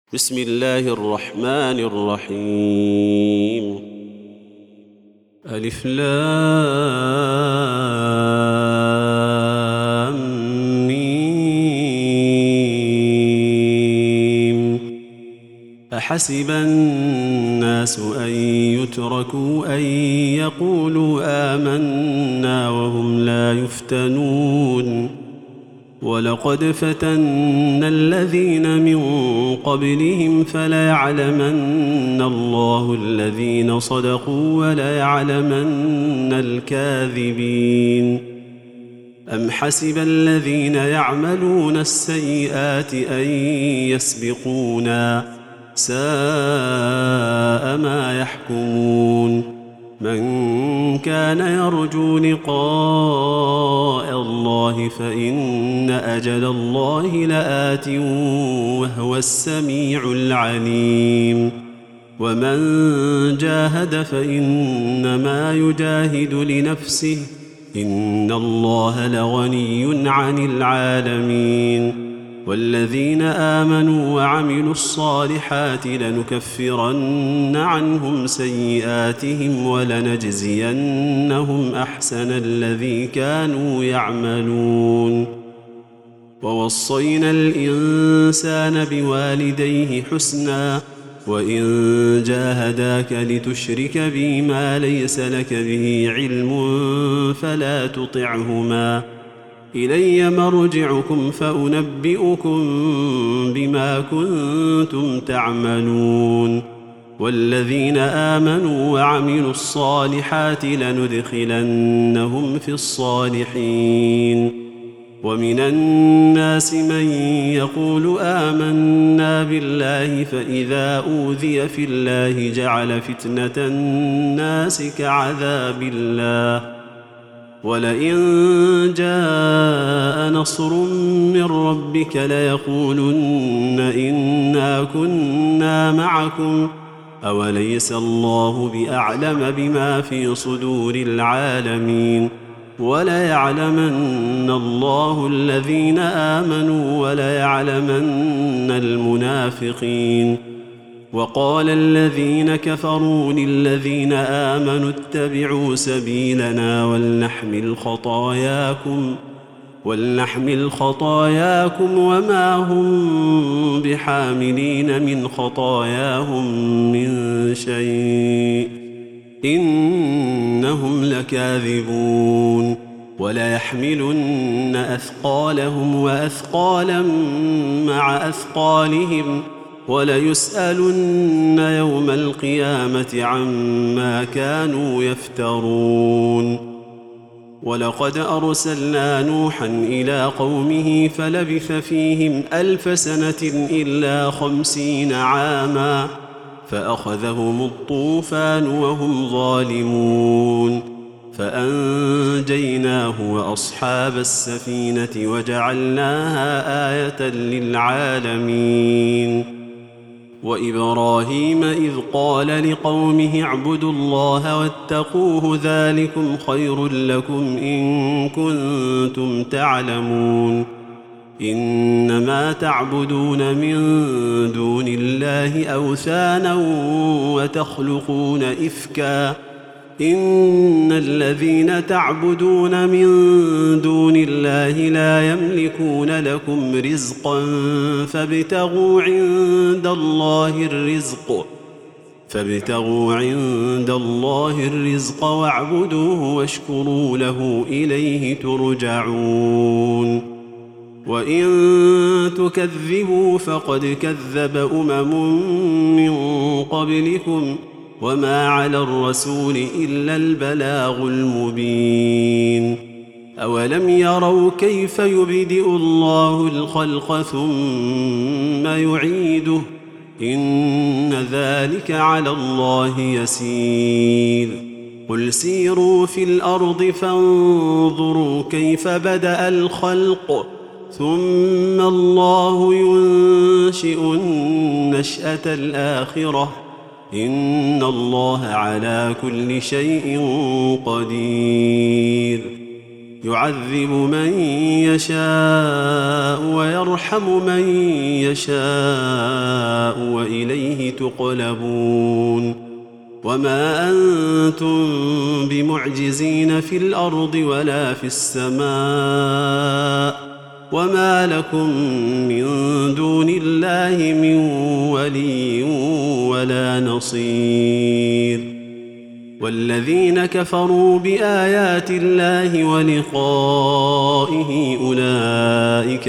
بسم الله الرحمن الرحيم. ألف لام ميم. أحسب الناس أن يتركوا أن يقولوا آمنا وهم لا يفتنون ولقد فتنا الذين من قبلهم فليعلمن الله الذين صدقوا وليعلمن الكاذبين. أم حسب الذين يعملون السيئات أن يسبقونا ساء ما يحكمون. من كان يرجو لقاء الله فإن أجل الله لآت وهو السميع العليم. ومن جاهد فإنما يجاهد لنفسه إن الله لغني عن العالمين. والذين آمنوا وعملوا الصالحات لنكفرن عنهم سيئاتهم ولنجزينهم أحسن الذي كانوا يعملون. ووصينا الإنسان بوالديه حسنا وإن جاهداك لتشرك بي ما ليس لك به علم فلا تطعهما إلي مرجعكم فأنبئكم بما كنتم تعملون. والذين آمنوا وعملوا الصالحات لندخلنهم في الصالحين. ومن الناس من يقول آمنا بالله فإذا أوذي في الله جعل فتنة الناس كعذاب الله ولئن جاء نصر من ربك ليقولن إنا كنا معكم أوليس الله بأعلم بما في صدور العالمين. وليعلمن الله الذين آمنوا وليعلمن المنافقين. وقال الذين كفروا للذين آمنوا اتبعوا سبيلنا ولنحمل خطاياكم وما هم بحاملين من خطاياهم من شيء إنهم لكاذبون. وليحملن أثقالهم وأثقالا مع أثقالهم وليسألن يوم القيامة عما كانوا يفترون. ولقد أرسلنا نوحا إلى قومه فلبث فيهم 1000 سنة إلا 50 عاما فأخذهم الطوفان وهم ظالمون فأنجيناه وأصحاب السفينة وجعلناها آية للعالمين. وإبراهيم إذ قال لقومه اعبدوا الله واتقوه ذلكم خير لكم إن كنتم تعلمون. إنما تعبدون من دون الله أوثانا وتخلقون إفكا إن الذين تعبدون من دون الله لا يملكون لكم رزقا فابتغوا عند الله الرزق واعبدوه واشكروا له إليه ترجعون. وإن تكذبوا فقد كذب من قبلكم وما على الرسول إلا البلاغ المبين. أولم يروا كيف يبدئ الله الخلق ثم يعيده إن ذلك على الله يسير. قل سيروا في الأرض فانظروا كيف بدأ الخلق ثم الله ينشئ النشأة الآخرة إن الله على كل شيء قدير. يعذب من يشاء ويرحم من يشاء تقلبون وما أنتم بمعجزين في الأرض ولا في السماء وما لكم من دون الله من ولي ولا نصير والذين كفروا بآيات الله ولقائه أولئك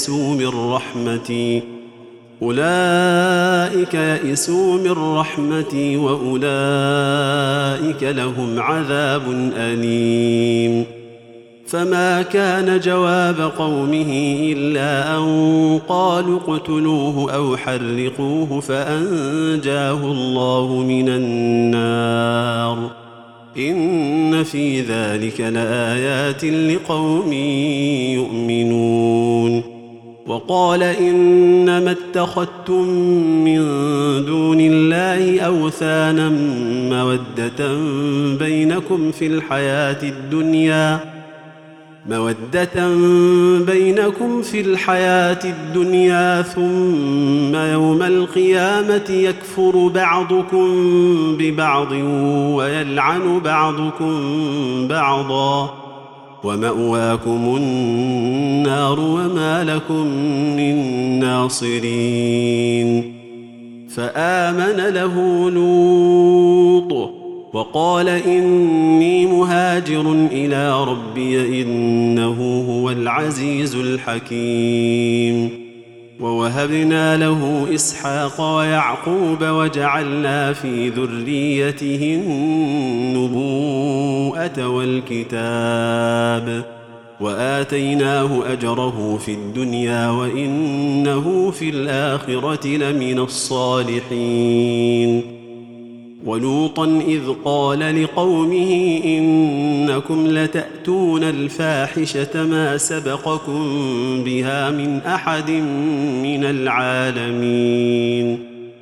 يئسوا من رحمتي وأولئك لهم عذاب أليم فما كان جواب قومه إلا أن قالوا اقتلوه أو حرقوه فأنجاه الله من النار إن في ذلك لآيات لقوم يؤمنون وقال إنما اتخذتم من دون الله أوثانا مودة بينكم في الحياة الدنيا ثم يوم القيامة يكفر بعضكم ببعض ويلعن بعضكم بعضا ومأواكم النار وما لكم من ناصرين فآمن له لوط وقال إني مهاجر إلى ربي إنه هو العزيز الحكيم ووهبنا له إسحاق ويعقوب وجعلنا في ذريته النبوءة والكتاب وآتيناه أجره في الدنيا وإنه في الآخرة لمن الصالحين ولوطا إذ قال لقومه إنكم لتأتون الفاحشة ما سبقكم بها من أحد من العالمين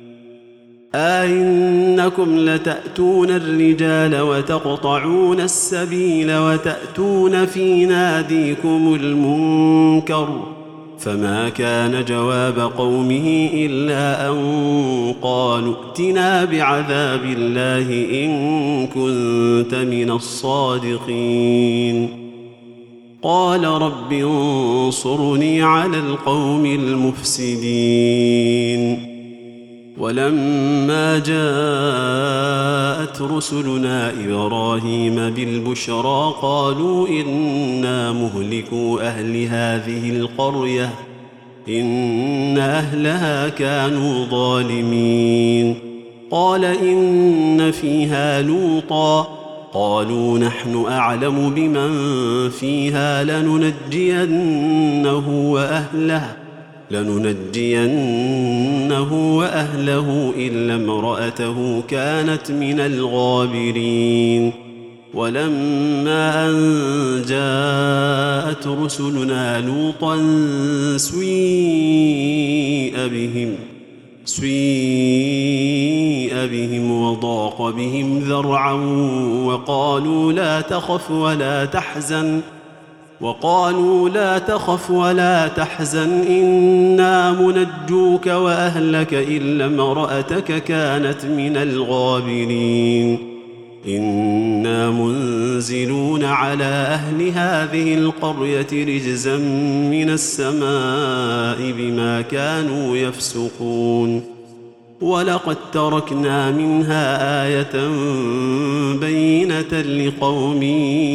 أئنكم لتأتون الرجال وتقطعون السبيل وتأتون في ناديكم المنكر فما كان جواب قومه إلا أن قالوا ائتنا بعذاب الله إن كنت من الصادقين قال رب انصرني على القوم المفسدين ولما جاءت رسلنا إبراهيم بالبشرى قالوا إنا مهلكو أهل هذه القرية إن أهلها كانوا ظالمين قال إن فيها لوطا قالوا نحن أعلم بمن فيها لننجينه وأهله إلا امرأته كانت من الغابرين ولما أن جاءت رسلنا لوطا سويء بهم وضاق بهم ذرعا وقالوا لا تخف ولا تحزن إنا منجوك وأهلك إلا امرأتك كانت من الغابرين إنا منزلون على أهل هذه القرية رجزا من السماء بما كانوا يفسقون ولقد تركنا منها آية بينة لقوم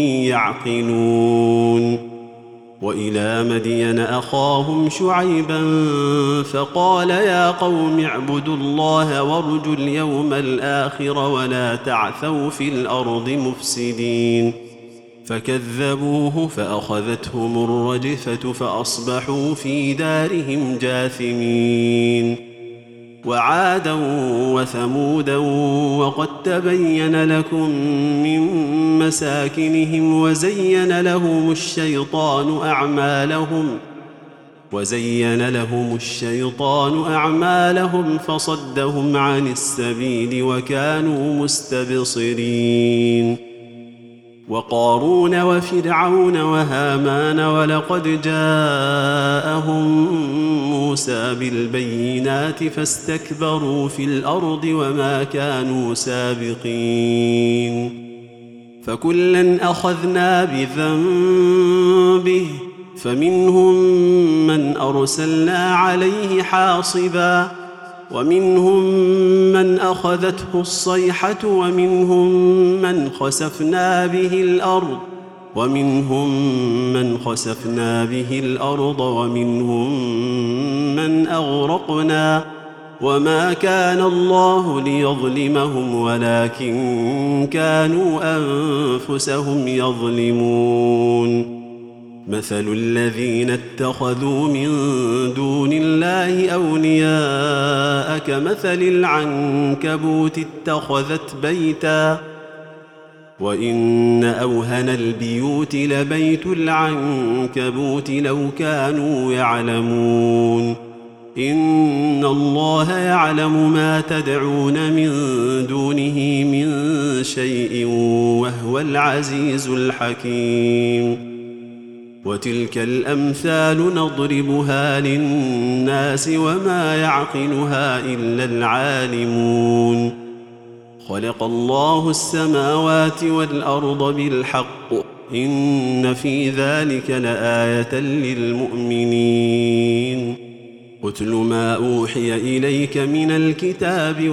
يعقلون وإلى مدين أخاهم شعيبا فقال يا قوم اعبدوا الله وارجوا اليوم الآخر ولا تعثوا في الأرض مفسدين فكذبوه فأخذتهم الرجفة فأصبحوا في دارهم جاثمين وعادا وثمودا وقد تبين لكم من مساكنهم وزين لهم الشيطان أعمالهم فصدهم عن السبيل وكانوا مستبصرين وقارون وفرعون وهامان، ولقد جاءهم موسى بالبينات فاستكبروا في الأرض وما كانوا سابقين. فكلا أخذنا بذنبه، فمنهم من أرسلنا عليه حاصبا، ومنهم من أخذته الصيحة، ومنهم من خسفنا به الأرض ومنهم من أغرقنا، وما كان الله ليظلمهم ولكن كانوا أنفسهم يظلمون. مثل الذين اتخذوا من دون الله أولياء كمثل العنكبوت اتخذت بيتا، وإن أوهن البيوت لبيت العنكبوت لو كانوا يعلمون. إن الله يعلم ما تدعون من دونه من شيء وهو العزيز الحكيم. وتلك الأمثال نضربها للناس وما يعقلها إلا العالمون. خلق الله السماوات والأرض بالحق، إن في ذلك لآية للمؤمنين. اتل ما أوحي إليك من الكتاب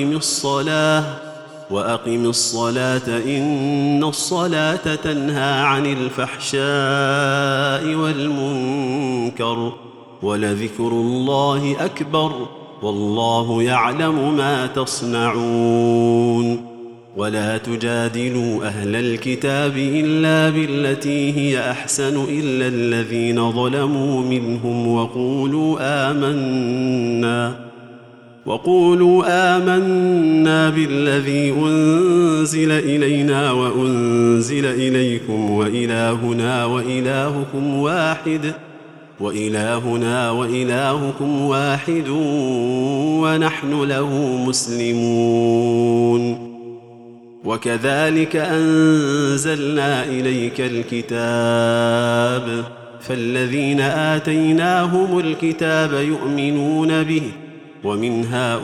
وأقم الصلاة إن الصلاة تنهى عن الفحشاء والمنكر، ولذكر الله أكبر، والله يعلم ما تصنعون. ولا تجادلوا أهل الكتاب إلا بالتي هي أحسن إلا الذين ظلموا منهم، وقولوا آمنا بالذي أنزل إلينا وأنزل إليكم وإلهنا وإلهكم واحد ونحن له مسلمون. وكذلك أنزلنا إليك الكتاب، فالذين آتيناهم الكتاب يؤمنون به، ومن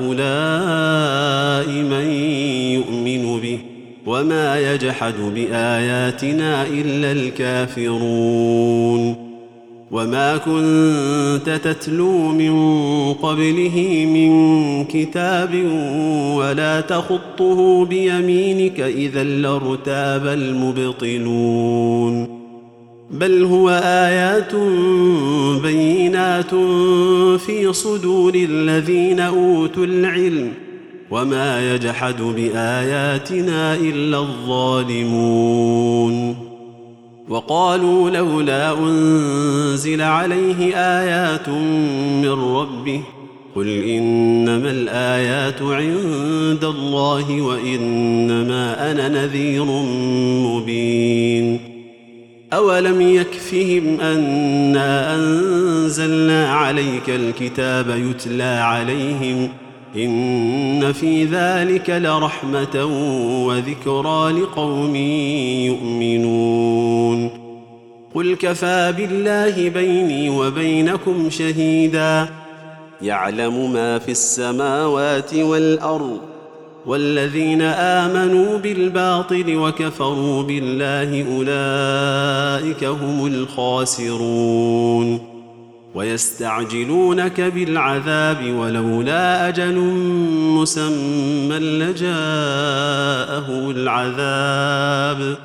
هؤلاء من يؤمن به، وما يجحد بآياتنا إلا الكافرون. وما كنت تتلو من قبله من كتاب ولا تخطه بيمينك إذا لارتاب المبطلون. بل هو آيات بينات في صدور الذين أوتوا العلم، وما يجحد بآياتنا إلا الظالمون. وقالوا لولا أنزل عليه آيات من ربه، قل إنما الآيات عند الله وإنما أنا نذير مبين. أولم يكفهم أنا أنزلنا عليك الكتاب يتلى عليهم، إن في ذلك لرحمة وذكرى لقوم يؤمنون. قل كفى بالله بيني وبينكم شهيدا، يعلم ما في السماوات والأرض، والذين آمنوا بالباطل وكفروا بالله أولئك هم الخاسرون. ويستعجلونك بالعذاب ولولا أجل مسمى لجاءهم العذاب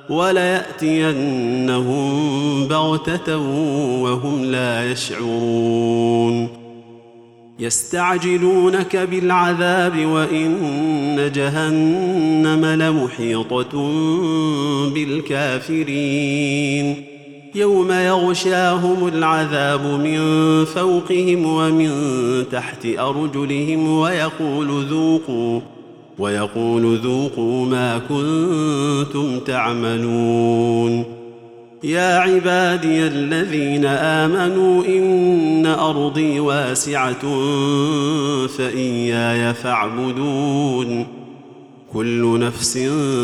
وليأتينهم بغتة وهم لا يشعرون. يستعجلونك بالعذاب وإن جهنم لمحيطة بالكافرين، يوم يغشاهم العذاب من فوقهم ومن تحت أرجلهم ويقول ذوقوا ما كنتم تعملون. يا عبادي الذين آمنوا إن أرضي واسعة فإياي فاعبدون. كل نفس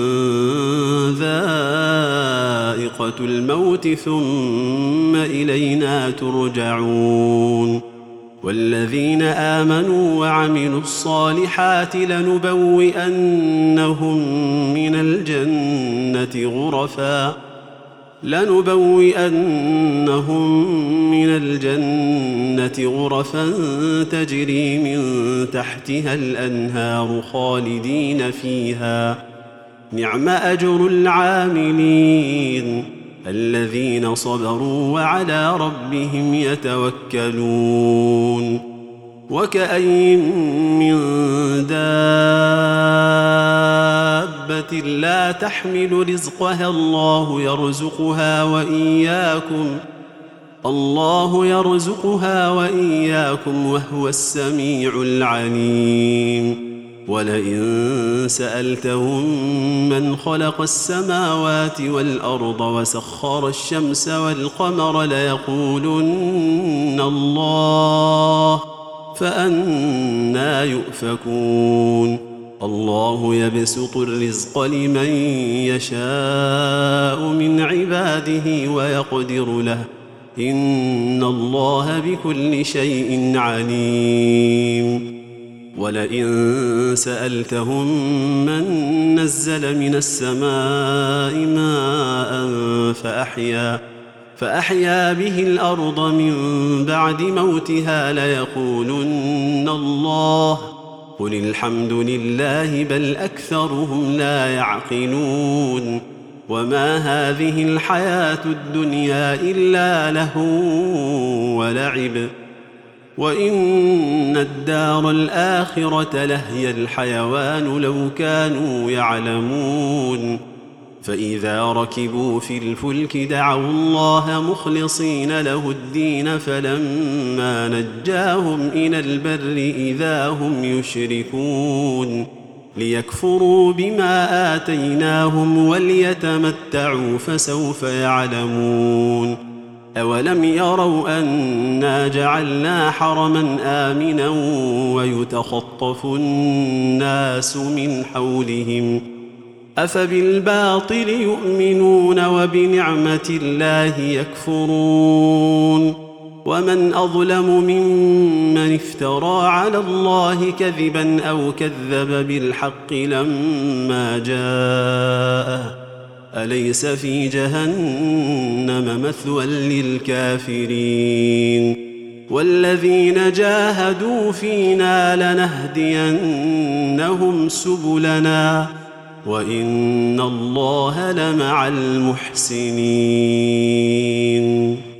ذائقة الموت ثم إلينا ترجعون والذين آمنوا وعملوا الصالحات لنبوئنهم من الجنة غرفا تجري من تحتها الأنهار خالدين فيها نعم أجر العاملين الذين صبروا وعلى ربهم يتوكلون وكأين من دابة لا تحمل رزقها الله يرزقها وإياكم وهو السميع العليم ولئن سألتهم من خلق السماوات والأرض وسخر الشمس والقمر ليقولن الله فأنى يؤفكون الله يبسط الرزق لمن يشاء من عباده ويقدر له إن الله بكل شيء عليم ولئن سألتهم من نزل من السماء ماء فأحيا به الأرض من بعد موتها ليقولن الله قل الحمد لله بل أكثرهم لا يعقلون وما هذه الحياة الدنيا إلا لهو ولعب وإن الدار الآخرة لهي الحيوان لو كانوا يعلمون فإذا ركبوا في الفلك دعوا الله مخلصين له الدين فلما نجاهم إلى البر إذا هم يشركون ليكفروا بما آتيناهم وليتمتعوا فسوف يعلمون أولم يروا أنا جعلنا حرما آمنا ويتخطف الناس من حولهم أفبالباطل يؤمنون وبنعمة الله يكفرون ومن أظلم ممن افترى على الله كذبا أو كذب بالحق لما جاءه أليس في جهنم مثوى للكافرين والذين جاهدوا فينا لنهدينهم سبلنا وإن الله لمع المحسنين